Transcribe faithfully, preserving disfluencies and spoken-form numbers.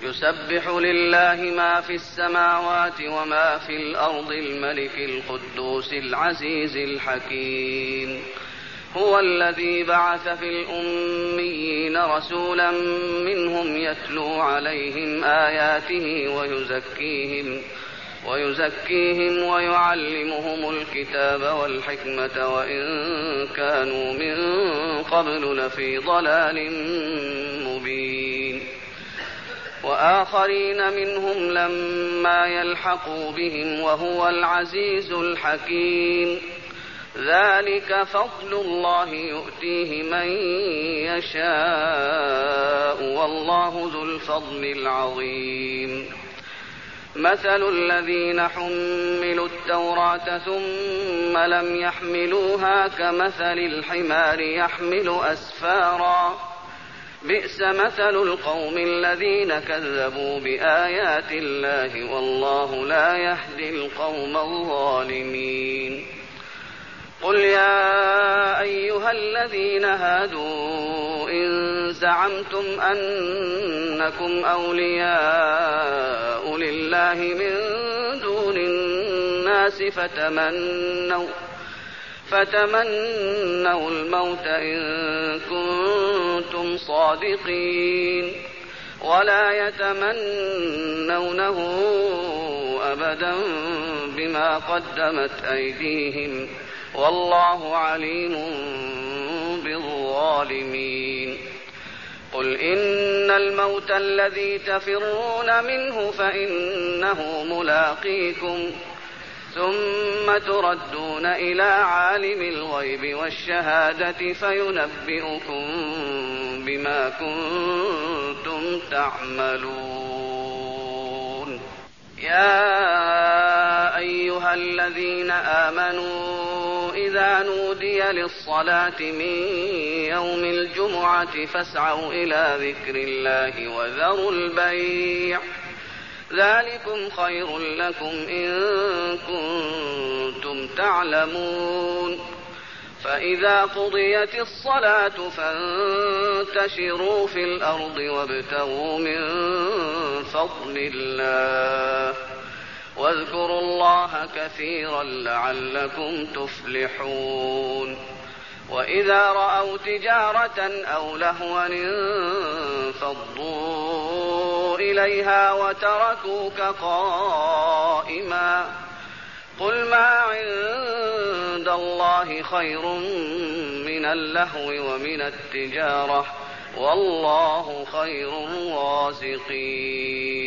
يسبح لله ما في السماوات وما في الأرض الملك القدوس العزيز الحكيم. هو الذي بعث في الأميين رسولا منهم يتلو عليهم آياته ويزكيهم ويزكيهم ويعلمهم الكتاب والحكمة وإن كانوا من قبل لفي ضلال مبين. وآخرين منهم لما يلحقوا بهم وهو العزيز الحكيم. ذلك فضل الله يؤتيه من يشاء والله ذو الفضل العظيم. مثل الذين حملوا التوراة ثم لم يحملوها كمثل الحمار يحمل أسفارا بئس مثل القوم الذين كذبوا بآيات الله والله لا يهدي القوم الظالمين. قل يا أيها الذين هادوا إن زعمتم أنكم أولياء لله من دون الناس فتمنوا, فتمنوا الموت إن كنتم صادقين ولا يتمنونه أبدا بما قدمت أيديهم والله عليم بالظالمين. قل إن الموت الذي تفرون منه فإنه ملاقيكم ثم تردون إلى عالم الغيب والشهادة فينبئكم بما كنتم تعملون. يا أيها الذين آمنوا إذا نودي للصلاة من يوم الجمعة فاسعوا إلى ذكر الله وذروا البيع ذلكم خير لكم إن كنتم تعلمون. فإذا قضيت الصلاة فانتشروا في الأرض وابتغوا من فضل الله واذكروا الله كثيرا لعلكم تفلحون. وإذا رأوا تجارة أو لهوا انفضوا إليها وتركوك قائما قل ما عند الله خير من اللهو ومن التجارة والله خير الرازقين.